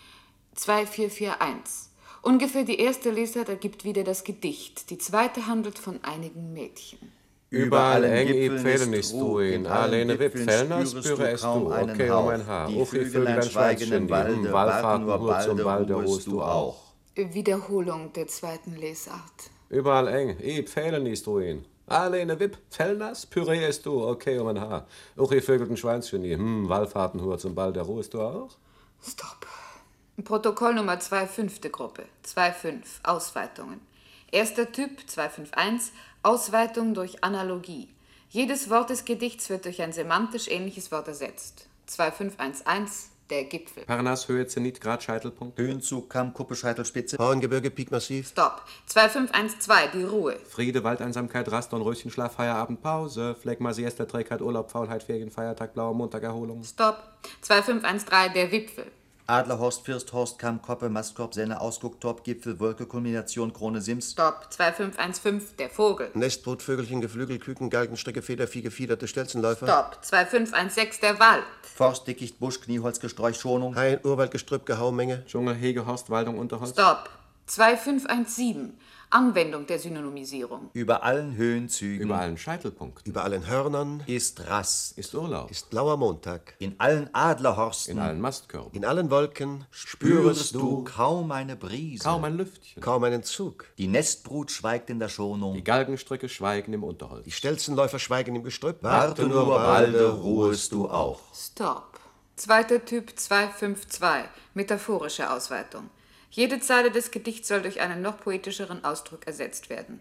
zwei vier vier eins. Ungefähr die erste Lesart ergibt wieder das Gedicht. Die zweite handelt von einigen Mädchen. Überall eng i Pfählen ist du in, alleine Wipfeln spüre es du, okay, um ein Haar. Die Uch, ich Vögelein schweigen im Walde, Wallfahrten nur nur zum balde Walde ruhest ruhst du du auch. Wiederholung der zweiten Lesart. Überall eng i Pfählen ist du in, alleine Wipfeln spüre es du, okay, um ein Haar. Uch, ich vögelten Schweinsgenie, hm, Wallfahrten nur zum Walde ruhest du auch? Stopp. Protokoll Nummer zwei, fünfte Gruppe. zwei fünf. Ausweitungen. Erster Typ zwei fünf eins. Ausweitung durch Analogie. Jedes Wort des Gedichts wird durch ein semantisch ähnliches Wort ersetzt. zwei fünf eins eins. Der Gipfel. Parnass, Höhe, Zenit, Grad, Scheitelpunkt. Höhenzug, Kamm, Kuppe, Scheitelspitze. Horngebirge, Pikmassiv. Stopp. zwei fünf eins zwei. Die Ruhe. Friede, Waldeinsamkeit, Rast, Dornröschen, Schlaf, Feierabend, Pause. Phlegma, Siesta, Trägheit, Urlaub, Faulheit, Ferien, Feiertag, blauer Montag, Erholung. Stopp. zwei fünf eins drei. Der Wipfel. Adlerhorst, Firsthorst, Kamm, Koppe, Mastkorb, Senne, Ausguck, Top, Gipfel, Wolke, Kulmination, Krone, Sims. Stopp. zwei fünf eins fünf. Der Vogel. Nestbrut, Vögelchen, Geflügel, Küken, Galgenstrecke, Federvieh, gefiederte Stelzenläufer. Stopp. zwei fünf eins sechs. Der Wald. Forst, Dickicht, Busch, Knieholz, Gesträuch, Schonung. Hain, Urwald, Gestrüpp, Gehaumenge. Dschungel, Hege, Horst, Waldung, Unterholz. Stopp. zwei fünf eins sieben. Anwendung der Synonymisierung. Über allen Höhenzügen. Über allen Scheitelpunkt. Über allen Hörnern ist Rass. Ist Urlaub. ist blauer Montag. In allen Adlerhorsten. In allen Mastkörben. In allen Wolken spürest du kaum eine Brise. Kaum ein Lüftchen. kaum einen Zug. Die Nestbrut schweigt in der Schonung. Die Galgenstricke schweigen im Unterholz. Die Stelzenläufer schweigen im Gestrüpp. Warte nur, balde ruhest du auch. Stopp. Zweiter Typ zwei fünf zwei. Metaphorische Ausweitung. Jede Zeile des Gedichts soll durch einen noch poetischeren Ausdruck ersetzt werden.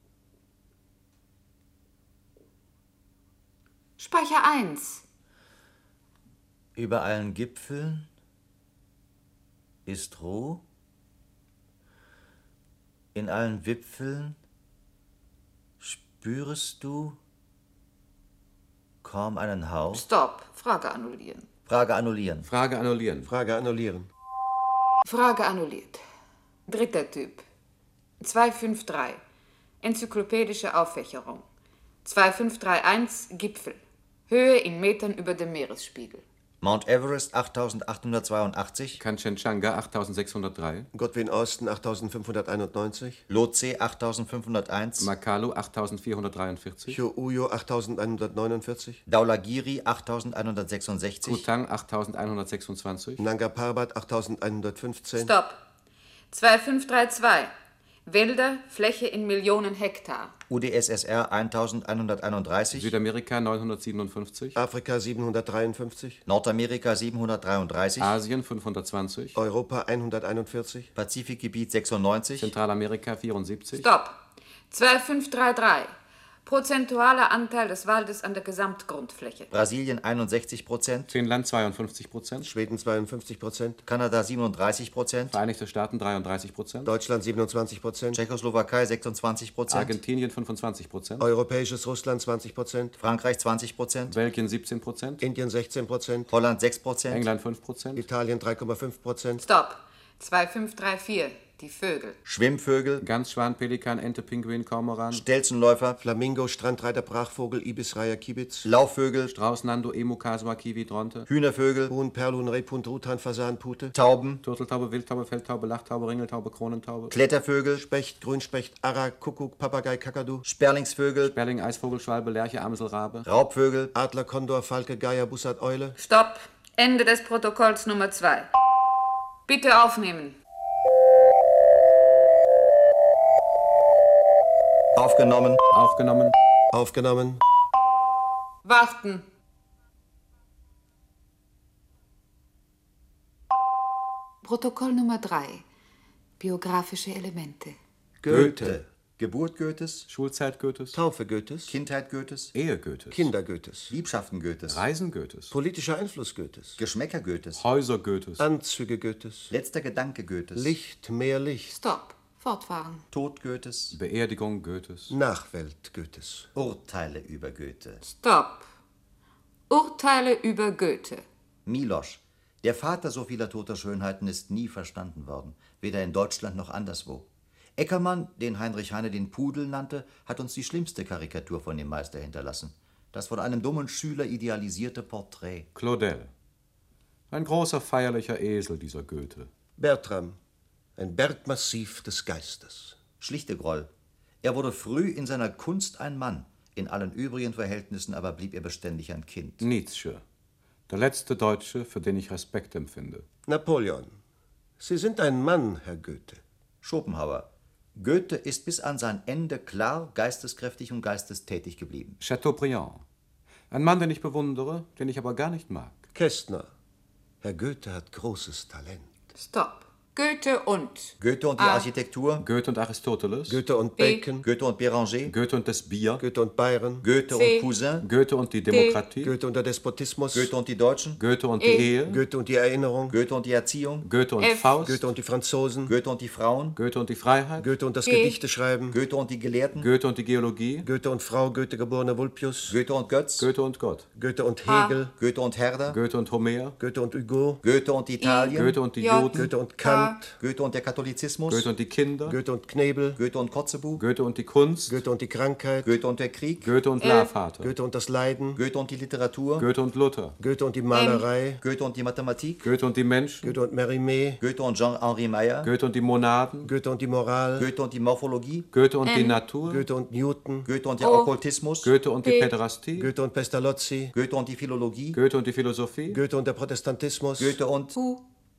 Speicher eins. Über allen Gipfeln ist Ruh. In allen Wipfeln spürest du kaum einen Hauch. Stopp. Frage annullieren. Frage annullieren. Frage annullieren. Frage annullieren. Frage annulliert. Dritter Typ. zwei fünf drei. Enzyklopädische Auffächerung. zwei fünf drei eins. Gipfel. Höhe in Metern über dem Meeresspiegel. Mount Everest achttausendachthundertzweiundachtzig. Kanchenjunga achttausendsechshundertdrei. Godwin Austen achttausendfünfhunderteinundneunzig. Lhotse achttausendfünfhunderteins. Makalu achttausendvierhundertdreiundvierzig. Hyōuyo achttausendeinhundertneunundvierzig. Dhaulagiri achttausendeinhundertsechsundsechzig. Kutang achttausendeinhundertsechsundzwanzig. Nanga Parbat achttausendeinhundertfünfzehn. Stopp. zwei fünf drei zwei. Wälder, Fläche in Millionen Hektar. U d S S R eintausendeinhunderteinunddreißig. Südamerika neunhundertsiebenundfünfzig. Afrika siebenhundertdreiundfünfzig. Nordamerika siebenhundertdreiunddreißig. Asien fünfhundertzwanzig. Europa einhunderteinundvierzig. Pazifikgebiet sechsundneunzig. Zentralamerika vierundsiebzig. Stopp. zwei fünf drei drei. Prozentualer Anteil des Waldes an der Gesamtgrundfläche. Brasilien einundsechzig Prozent. Finnland zweiundfünfzig Prozent. Schweden zweiundfünfzig Prozent. Kanada siebenunddreißig Prozent. Vereinigte Staaten dreiunddreißig Prozent. Deutschland siebenundzwanzig Prozent. Tschechoslowakei sechsundzwanzig Prozent. Argentinien fünfundzwanzig Prozent. Europäisches Russland zwanzig Prozent. Frankreich zwanzig Prozent. Belgien siebzehn Prozent. Indien sechzehn Prozent. Holland sechs Prozent. England fünf Prozent. Italien drei Komma fünf Prozent. Stopp. zwei fünf drei vier. Die Vögel. Schwimmvögel. Gans, Schwan, Pelikan, Ente, Pinguin, Kormoran. Stelzenläufer. Flamingo, Strandreiter, Brachvogel, Ibis, Reiher, Kibitz. Laufvögel. Strauß, Nando, Emu, Kasua, Kiwi, Dronte. Hühnervögel. Huhn, Perlhuhn, Rebhund, Truthahn, Fasan, Pute. Tauben. Turteltaube, Wildtaube, Feldtaube, Lachtaube, Ringeltaube, Kronentaube. Klettervögel. Specht, Grünspecht, Ara, Kuckuck, Papagei, Kakadu. Sperlingsvögel. Sperling, Eisvogel, Schwalbe, Lerche, Amsel, Rabe. Raubvögel. Adler, Kondor, Falke, Geier, Bussard, Eule. Stopp. Ende des Protokolls Nummer zwei. Bitte aufnehmen. Aufgenommen. Aufgenommen. Aufgenommen. Warten. Protokoll Nummer drei. Biografische Elemente. Goethe. Geburt Goethes. Schulzeit Goethes. Taufe Goethes. Kindheit Goethes. Ehe Goethes. Kinder Goethes. Liebschaften Goethes. Reisen Goethes. Politischer Einfluss Goethes. Geschmäcker Goethes. Häuser Goethes. Anzüge Goethes. Letzter Gedanke Goethes. Licht, mehr Licht. Stopp. Fortfahren. Tod Goethes. Beerdigung Goethes. Nachwelt Goethes. Urteile über Goethe. Stopp. Urteile über Goethe. Milosch. Der Vater so vieler toter Schönheiten ist nie verstanden worden, weder in Deutschland noch anderswo. Eckermann, den Heinrich Heine den Pudel nannte, hat uns die schlimmste Karikatur von dem Meister hinterlassen. Das von einem dummen Schüler idealisierte Porträt. Claudel. Ein großer, feierlicher Esel, dieser Goethe. Bertram. Ein Bergmassiv des Geistes. Schlichtegroll. Er wurde früh in seiner Kunst ein Mann. In allen übrigen Verhältnissen aber blieb er beständig ein Kind. Nietzsche. Der letzte Deutsche, für den ich Respekt empfinde. Napoleon. Sie sind ein Mann, Herr Goethe. Schopenhauer. Goethe ist bis an sein Ende klar, geisteskräftig und geistestätig geblieben. Chateaubriand. Ein Mann, den ich bewundere, den ich aber gar nicht mag. Kästner. Herr Goethe hat großes Talent. Stopp. Goethe und. Goethe und die A. Architektur. Goethe und Aristoteles. Goethe und B. Bacon. Goethe und Béranger. Goethe und das Bier. Goethe und Bayern. Goethe C. und Cousin. Goethe und die Demokratie. Goethe und der Despotismus. Goethe und die Deutschen. Goethe und die E. Ehe. Goethe und die Erinnerung. Goethe und die Erziehung. Goethe und F. Faust. Goethe und die Franzosen. Goethe und die Frauen. Goethe und die Freiheit. Goethe und das G. Gedichteschreiben. Goethe und die Gelehrten. Goethe und die Geologie. Goethe und Frau Goethe geborene Vulpius. Goethe und Götz. Goethe und Gott. Goethe und H. Hegel. Goethe und Herder. Goethe und Homer. Goethe und Hugo. Goethe und Italien. Goethe und die J. Juden. Goethe und Kant. Goethe und der Katholizismus. Goethe und die Kinder. Goethe und Knebel. Goethe und Kotzebue. Goethe und die Kunst. Goethe und die Krankheit. Goethe und der Krieg. Goethe und Lavater. Goethe und das Leiden. Goethe und die Literatur. Goethe und Luther. Goethe und die Malerei. Goethe und die Mathematik. Goethe und die Menschen. Goethe und Mérimée. Goethe und Jean-Henri Meyer. Goethe und die Monaden. Goethe und die Moral. Goethe und die Morphologie. Goethe und die N. Natur. Goethe und Newton. Goethe und der O. Okkultismus. Goethe und die P. Päderastie. Goethe und Pestalozzi. Goethe und die Philologie. Goethe und die Philosophie. Goethe und der Protestantismus. Goethe und, Q.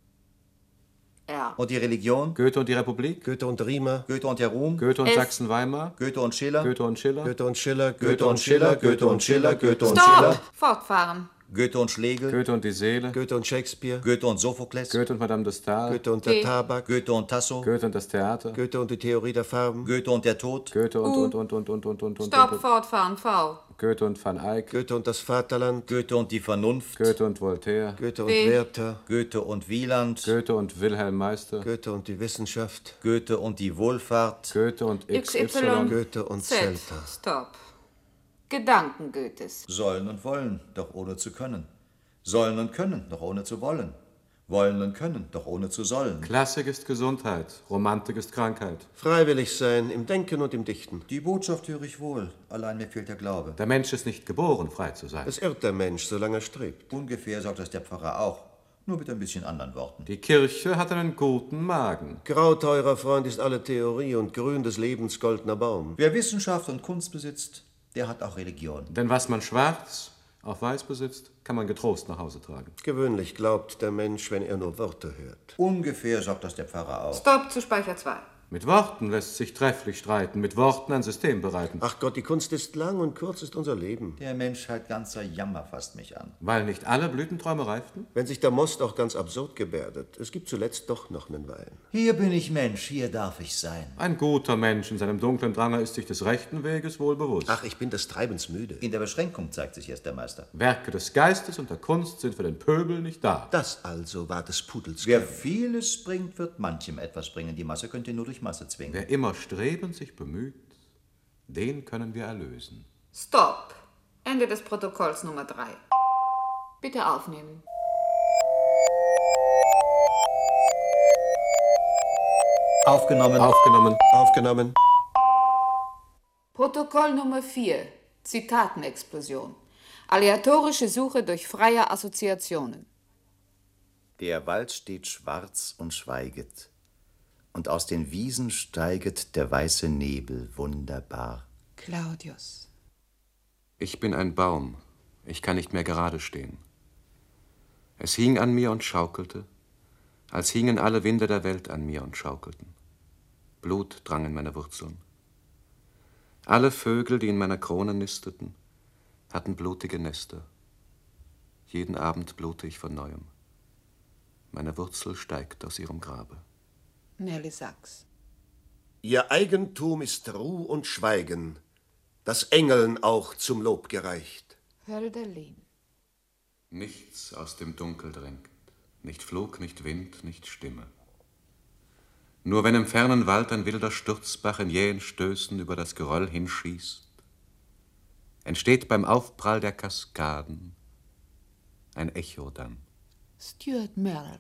R. und die Religion. Goethe und die Republik. Goethe und Riemer. Goethe und der Ruhm. Goethe und F. Sachsen-Weimar. Goethe und Schiller. Goethe und Schiller. Goethe und Schiller. Goethe und Schiller. Goethe und Schiller. Goethe und Stopp. Schiller. Fortfahren. Goethe und Schlegel. Goethe und die Seele. Goethe und Shakespeare. Goethe und Sophokles. Goethe und Madame de Stael. Goethe und T. der Tabak. Goethe und Tasso. Goethe und das Theater. Goethe und die Theorie der Farben. Goethe und der Tod. Goethe und U. und und und und und und und Stopp. und Fortfahren. V. Goethe und Van Eyck. Goethe und das Vaterland. Goethe und die Vernunft. Goethe und Voltaire. Goethe und W. Werther. Goethe und Wieland. Goethe und Wilhelm Meister. Goethe und die Wissenschaft. Goethe und die Wohlfahrt. Goethe und X X Y. Y. Goethe und Z. Celta. Stopp. Gedanken Goethes. Sollen und wollen, doch ohne zu können. Sollen und können, doch ohne zu wollen. Wollen und können, doch ohne zu sollen. Klassik ist Gesundheit. Romantik ist Krankheit. Freiwillig sein im Denken und im Dichten. Die Botschaft höre ich wohl, allein mir fehlt der Glaube. Der Mensch ist nicht geboren, frei zu sein. Es irrt der Mensch, solange er strebt. Ungefähr sagt das der Pfarrer auch, nur mit ein bisschen anderen Worten. Die Kirche hat einen guten Magen. Grau, teurer Freund, ist alle Theorie und grün des Lebens goldener Baum. Wer Wissenschaft und Kunst besitzt, der hat auch Religion. Denn was man schwarz auf weiß besitzt, kann man getrost nach Hause tragen. Gewöhnlich glaubt der Mensch, wenn er nur Worte hört. Ungefähr sagt das der Pfarrer auch. Stopp zu Speicher zwei. Mit Worten lässt sich trefflich streiten, mit Worten ein System bereiten. Ach Gott, die Kunst ist lang und kurz ist unser Leben. Der Menschheit ganzer Jammer fasst mich an. Weil nicht alle Blütenträume reiften? Wenn sich der Most auch ganz absurd gebärdet, es gibt zuletzt doch noch einen Wein. Hier bin ich Mensch, hier darf ich sein. Ein guter Mensch in seinem dunklen Drange ist sich des rechten Weges wohl bewusst. Ach, ich bin des Treibens müde. In der Beschränkung zeigt sich erst der Meister. Werke des Geistes und der Kunst sind für den Pöbel nicht da. Das also war des Pudels Wer Kern. vieles bringt, wird manchem etwas bringen. Die Masse könnt ihr nur durch Masse zwingen. Wer immer strebend sich bemüht, den können wir erlösen. Stopp. Ende des Protokolls Nummer drei. Bitte aufnehmen. Aufgenommen. Aufgenommen. Aufgenommen. Protokoll Nummer vier. Zitatenexplosion. Aleatorische Suche durch freie Assoziationen. Der Wald steht schwarz und schweiget, und aus den Wiesen steiget der weiße Nebel wunderbar. Claudius. Ich bin ein Baum, ich kann nicht mehr gerade stehen. Es hing an mir und schaukelte, als hingen alle Winde der Welt an mir und schaukelten. Blut drang in meine Wurzeln. Alle Vögel, die in meiner Krone nisteten, hatten blutige Nester. Jeden Abend blute ich von Neuem. Meine Wurzel steigt aus ihrem Grabe. Nelly Sachs. Ihr Eigentum ist Ruh und Schweigen, das Engeln auch zum Lob gereicht. Hölderlin. Nichts aus dem Dunkel drängt, nicht Flug, nicht Wind, nicht Stimme. Nur wenn im fernen Wald ein wilder Sturzbach in jähen Stößen über das Geröll hinschießt, entsteht beim Aufprall der Kaskaden ein Echo dann. Stuart Merrill.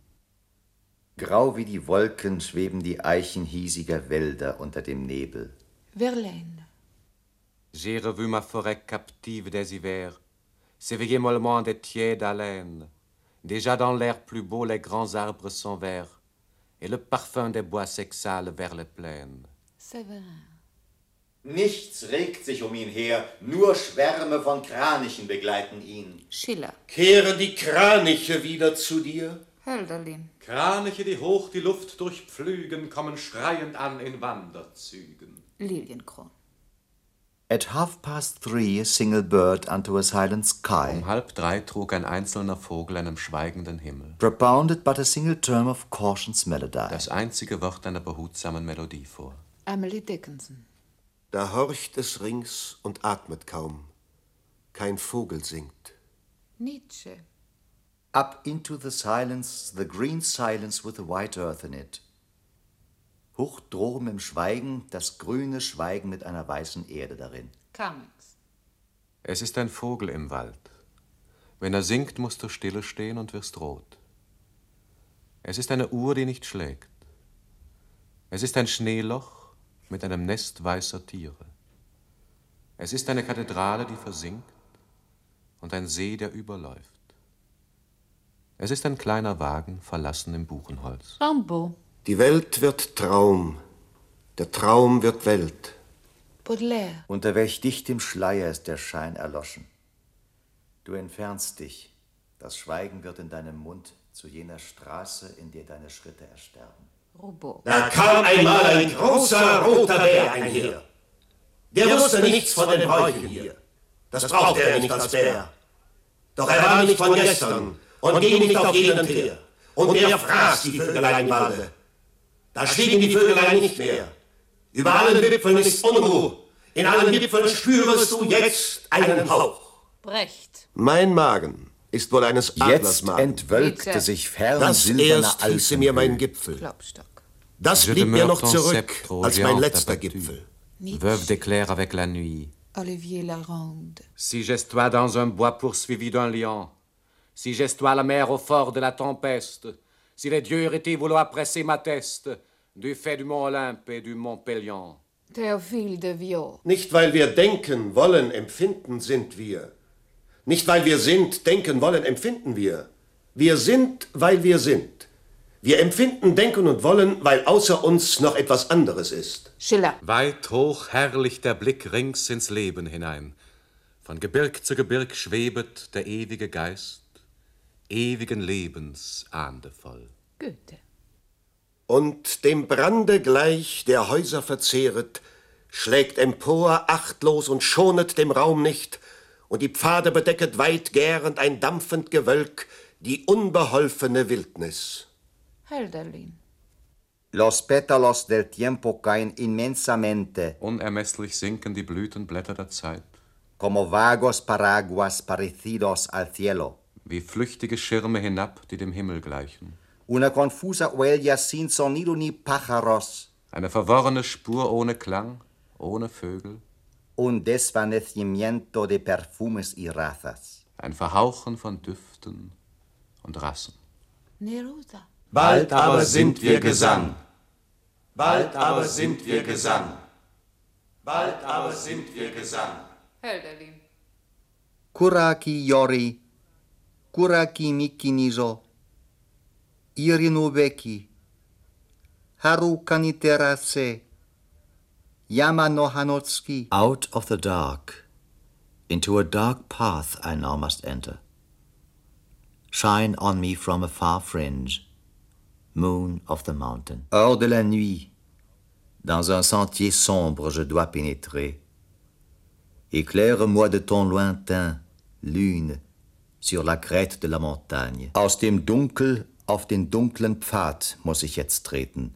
Grau wie die Wolken schweben die Eichen hiesiger Wälder unter dem Nebel. Verlaine. J'ai revu ma forêt captive des hivers, s'éveiller mollement des tièdes haleines. Déjà dans l'air plus beau, les grands arbres sont verts, et le parfum des bois s'exhale vers les plaines. Severin. Nichts regt sich um ihn her, nur Schwärme von Kranichen begleiten ihn. Schiller. Kehren die Kraniche wieder zu dir? Hölderlin. Kraniche, die hoch die Luft durchpflügen, kommen schreiend an in Wanderzügen. Lilienkron. At half past three, a single bird unto a silent sky, Um halb drei trug ein einzelner Vogel einem schweigenden Himmel propounded but a single term of caution's melody. das einzige Wort einer behutsamen Melodie vor. Emily Dickinson. Da horcht es rings und atmet kaum. Kein Vogel singt. Nietzsche. Up into the silence, the green silence with the white earth in it. Hoch droben im Schweigen, das grüne Schweigen mit einer weißen Erde darin. Cummings. Es ist ein Vogel im Wald. Wenn er singt, musst du stille stehen und wirst rot. Es ist eine Uhr, die nicht schlägt. Es ist ein Schneeloch mit einem Nest weißer Tiere. Es ist eine Kathedrale, die versinkt, und ein See, der überläuft. Es ist ein kleiner Wagen, verlassen im Buchenholz. Rimbaud. Die Welt wird Traum, der Traum wird Welt. Baudelaire. Unter welch dichtem Schleier ist der Schein erloschen. Du entfernst dich, das Schweigen wird in deinem Mund zu jener Straße, in der deine Schritte ersterben. Roubaud. Da kam einmal ein großer roter Bär einher. Der wusste nichts von den Bräuchen hier. Das brauchte er nicht als Bär. Doch er war nicht von gestern und ging nicht auf jeden Teer. Und er fraß die Vögelein im Walde. Da schwiegen die Vögelein nicht mehr. Über allen Wipfeln ist Unruhe. In allen Wipfeln spürest du jetzt einen Hauch. Brecht. Mein Magen ist wohl eines Adlers Jetzt Magen. entwölkte Bitte. sich fern Das silberne erst hieße mir mein Gipfel. Klopstock. Das Je blieb mir noch demeure ton zurück sceptre als géant mein letzter abattu. Gipfel. Veuve d'éclair avec la nuit. Olivier Laronde. Si j'estois dans un bois poursuivi d'un lion, si j'estois la mer au fort de la tempeste, si les dieux eurent été vouloir presser ma teste, du fait du mont Olympe et du mont Pélion. Théophile de Viau. Nicht weil wir denken, wollen, empfinden, sind wir. Nicht weil wir sind, denken, wollen, empfinden wir. Wir sind, weil wir sind. Wir empfinden, denken und wollen, weil außer uns noch etwas anderes ist. Schiller. Weit hoch herrlich der Blick rings ins Leben hinein. Von Gebirg zu Gebirg schwebet der ewige Geist, ewigen Lebens ahndevoll. Goethe. Und dem Brande gleich, der Häuser verzehret, schlägt empor achtlos und schonet dem Raum nicht, und die Pfade bedecket weit gärend ein dampfend Gewölk, die unbeholfene Wildnis. Hölderlin. Los pétalos del tiempo caen inmensamente, Unermesslich sinken die Blütenblätter der Zeit, como vagos paraguas parecidos al cielo. wie flüchtige Schirme hinab, die dem Himmel gleichen. Una confusa huella sin sonido ni pájaros. Eine verworrene Spur ohne Klang, ohne Vögel, Un desvanecimiento de perfumes y razas. ein Verhauchen von Düften und Rassen. Neruda. Bald aber sind wir Gesang. Bald aber sind wir Gesang. Bald aber sind wir Gesang. Hölderlin. Kuraki yori, kuraki mikinizo, irinubeki, harukani terase, yama no hanotsuki. Out of the dark, into a dark path I now must enter. Shine on me from a far fringe, moon of the mountain. Hors de la nuit, dans un sentier sombre je dois pénétrer. Éclaire-moi de ton lointain, Lune, sur la crête de la montagne. Aus dem Dunkel auf den dunklen Pfad muss ich jetzt treten.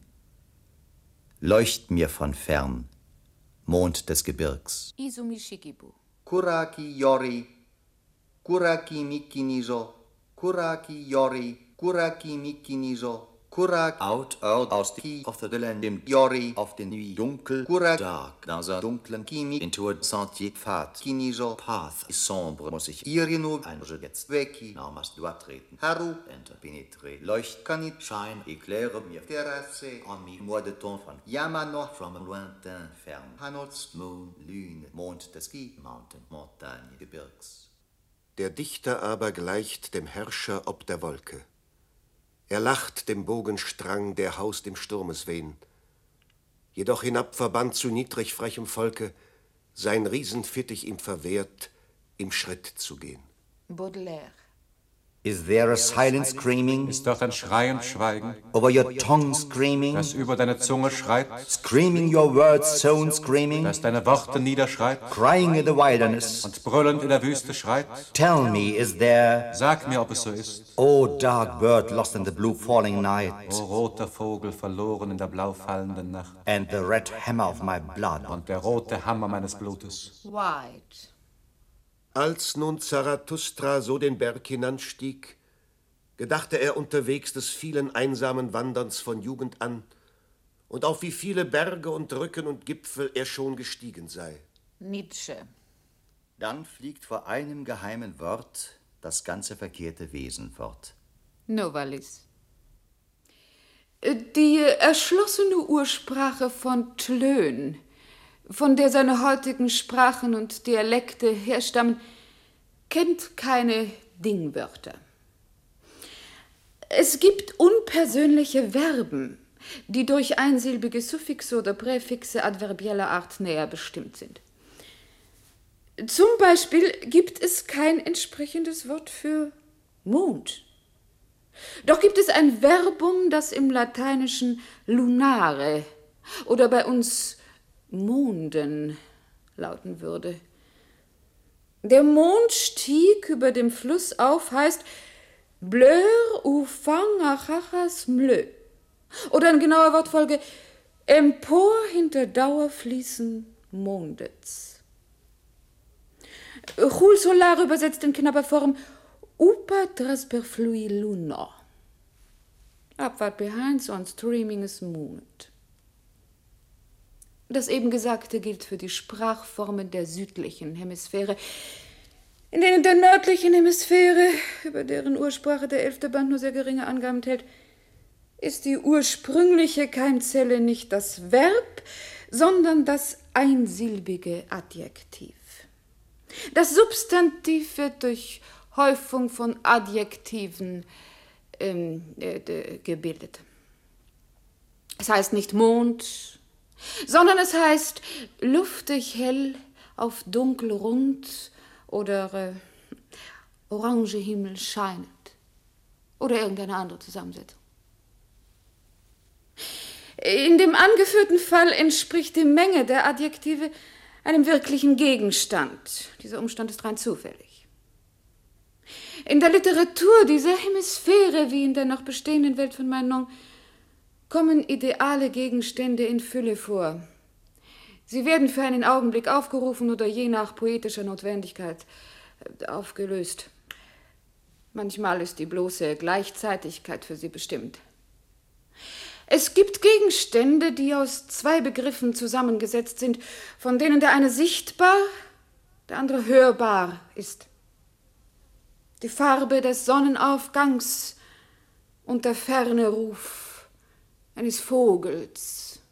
Leucht mir von fern, Mond des Gebirgs. Izumi Shikibu. Kuraki yori, kuraki mikinizo, kuraki yori, kuraki mikinizo, Kurak, out, out, aus die, auf der Land, dem Jori, auf den Nuit, dunkel, Kurak, dark, dans un dunklen Kimi, into a sentier, Pfad, Kiniso, Path, ist sombre, muss ich ihr genug, ein jetzt weki, naumas du abtreten, Haru, enter, penetre, Leuchtkanit, Schein, éclaire, mir terrasse, en mi, moi de ton von Yamano, from a lointain, fern, Hanots, Moon, Lune, Mond des Ski, Mountain, Montagne, Gebirgs. Der Dichter aber gleicht dem Herrscher ob der Wolke. Er lacht dem Bogenstrang, der haust im Sturmeswehen. Jedoch hinab verbannt zu niedrig frechem Volke, sein Riesenfittich ihm verwehrt, im Schritt zu gehen. Baudelaire. Is there a silent screaming? Ist dort ein Schrei und Schweigen, Over your tongue screaming? das über deine Zunge schreit, Screaming your words, sown screaming? das deine Worte niederschreit Crying in the wilderness? und brüllend in der Wüste schreit? Tell me, is there... Sag mir, ob es so ist. Oh, dark bird lost in the blue falling night, O roter Vogel, verloren in der blau fallenden Nacht, and the red hammer of my blood. und der rote Hammer meines Blutes. White. Als nun Zarathustra so den Berg hinanstieg, gedachte er unterwegs des vielen einsamen Wanderns von Jugend an und auf wie viele Berge und Rücken und Gipfel er schon gestiegen sei. Nietzsche. Dann fliegt vor einem geheimen Wort das ganze verkehrte Wesen fort. Novalis. Die erschlossene Ursprache von Tlön, von der seine heutigen Sprachen und Dialekte herstammen, kennt keine Dingwörter. Es gibt unpersönliche Verben, die durch einsilbige Suffixe oder Präfixe adverbieller Art näher bestimmt sind. Zum Beispiel gibt es kein entsprechendes Wort für Mond. Doch gibt es ein Verbum, das im Lateinischen lunare oder bei uns Monden lauten würde. Der Mond stieg über dem Fluss auf, heißt bleur ou fang achachas mlö. Oder in genauer Wortfolge empor hinter Dauerfließen Mondets. Chul Solar übersetzt in knapper Form upa trasperflui luna. Abwart behind on streaming is mooned. Das eben Gesagte gilt für die Sprachformen der südlichen Hemisphäre, in denen der nördlichen Hemisphäre, über deren Ursprache der elfte Band nur sehr geringe Angaben enthält, ist die ursprüngliche Keimzelle nicht das Verb, sondern das einsilbige Adjektiv. Das Substantiv wird durch Häufung von Adjektiven ähm, äh, gebildet. Es heißt nicht Mond, sondern es heißt luftig hell auf dunkel rund oder äh, orange Himmel scheinend oder irgendeine andere Zusammensetzung. In dem angeführten Fall entspricht die Menge der Adjektive einem wirklichen Gegenstand. Dieser Umstand ist rein zufällig. In der Literatur dieser Hemisphäre, wie in der noch bestehenden Welt von Manon, kommen ideale Gegenstände in Fülle vor. Sie werden für einen Augenblick aufgerufen oder je nach poetischer Notwendigkeit aufgelöst. Manchmal ist die bloße Gleichzeitigkeit für sie bestimmt. Es gibt Gegenstände, die aus zwei Begriffen zusammengesetzt sind, von denen der eine sichtbar, der andere hörbar ist. Die Farbe des Sonnenaufgangs und der ferne Ruf eines Vogels.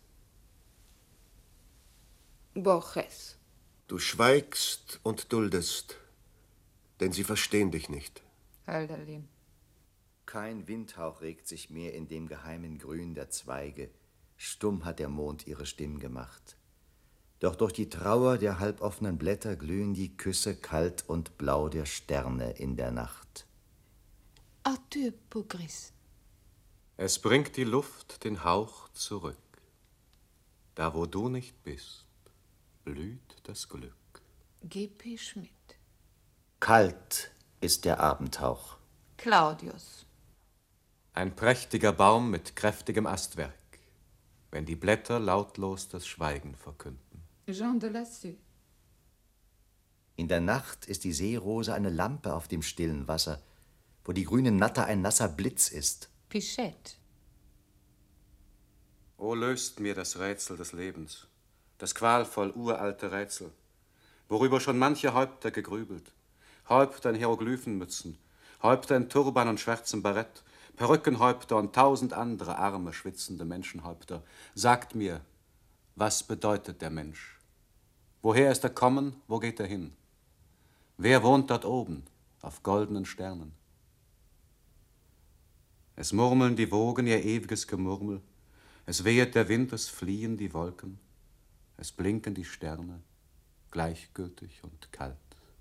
Borges. Du schweigst und duldest, denn sie verstehen dich nicht. Hölderlin. Kein Windhauch regt sich mehr in dem geheimen Grün der Zweige. Stumm hat der Mond ihre Stimmen gemacht. Doch durch die Trauer der halboffenen Blätter glühen die Küsse kalt und blau der Sterne in der Nacht. Arthur Pogris. Es bringt die Luft den Hauch zurück. Da, wo du nicht bist, blüht das Glück. G P Schmidt. Kalt ist der Abendhauch. Claudius. Ein prächtiger Baum mit kräftigem Astwerk, wenn die Blätter lautlos das Schweigen verkünden. Jean de Lassus. In der Nacht ist die Seerose eine Lampe auf dem stillen Wasser, wo die grüne Natter ein nasser Blitz ist. Pichette. O löst mir das Rätsel des Lebens, das qualvoll uralte Rätsel, worüber schon manche Häupter gegrübelt, Häupter in Hieroglyphenmützen, Häupter in Turban und schwarzem Barett, Perückenhäupter und tausend andere arme, schwitzende Menschenhäupter. Sagt mir, was bedeutet der Mensch? Woher ist er kommen, wo geht er hin? Wer wohnt dort oben, auf goldenen Sternen? Es murmeln die Wogen ihr ewiges Gemurmel, es wehet der Wind, es fliehen die Wolken, es blinken die Sterne, gleichgültig und kalt.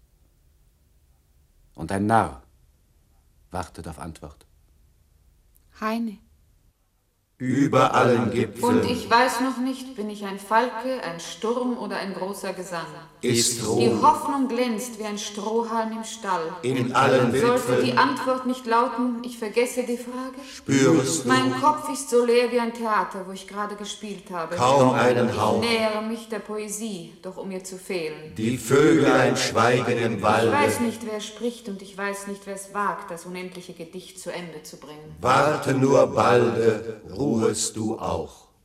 Und ein Narr wartet auf Antwort. Heine. Über allen Gipfeln Und ich weiß noch nicht, bin ich ein Falke, ein Sturm oder ein großer Gesang. ist Die Ruhe. Hoffnung glänzt wie ein Strohhalm im Stall. In allen Sollte die Wipfeln Antwort nicht lauten, ich vergesse die Frage? spürest du Mein Kopf ist so leer wie ein Theater, wo ich gerade gespielt habe. kaum einen Ich Hauch. nähere mich der Poesie, doch um ihr zu fehlen. Die Vöglein schweigen im Ich weiß Walde. nicht, wer spricht und ich weiß nicht, wer es wagt, das unendliche Gedicht zu Ende zu bringen. Warte nur balde, ruhest du auch.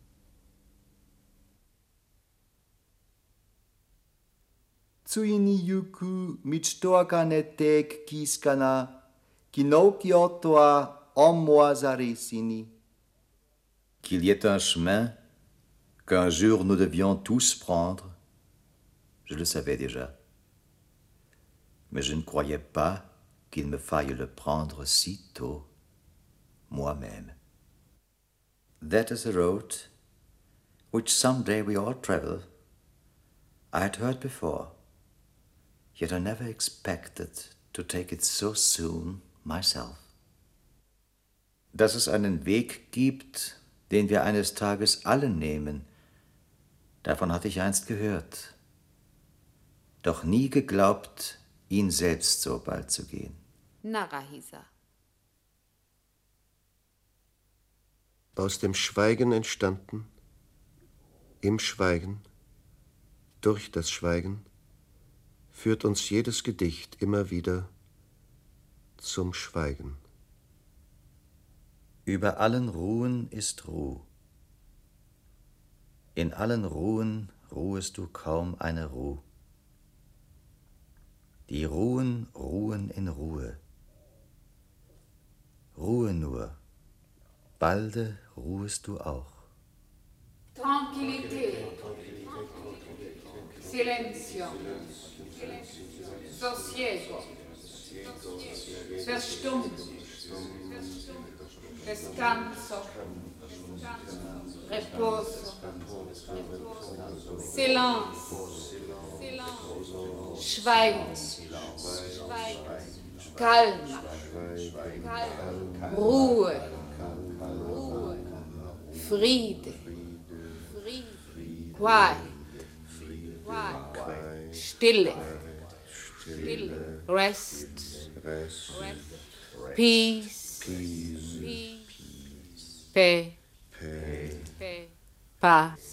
Tsuini-yuku mitstoaka netek kiskana, kinokiotoa ammoazaresini. Qu'il y ait un chemin qu'un jour nous devions tous prendre, je le savais déjà. Mais je ne croyais pas qu'il me faille le prendre si tôt, moi-même. That is a road which someday we all travel. I had heard before, yet I never expected to take it so soon myself. Dass es einen Weg gibt, den wir eines Tages alle nehmen, davon hatte ich einst gehört, doch nie geglaubt, ihn selbst so bald zu gehen. Narahisa. Aus dem Schweigen entstanden, im Schweigen, durch das Schweigen, führt uns jedes Gedicht immer wieder zum Schweigen. Über allen Ruhen ist Ruh. In allen Ruhen ruhest du kaum eine Ruh. Die Ruhen ruhen in Ruhe. Ruhe nur, balde ruhest du auch. Tranquillité. Silencio. Sosiego. Verstummen. Descanso. Reposo. Silence. Schweigen. Calma. Ruhe. Friede. Quiet. Stille. Rest. Peace. Peace. Paix. Paz.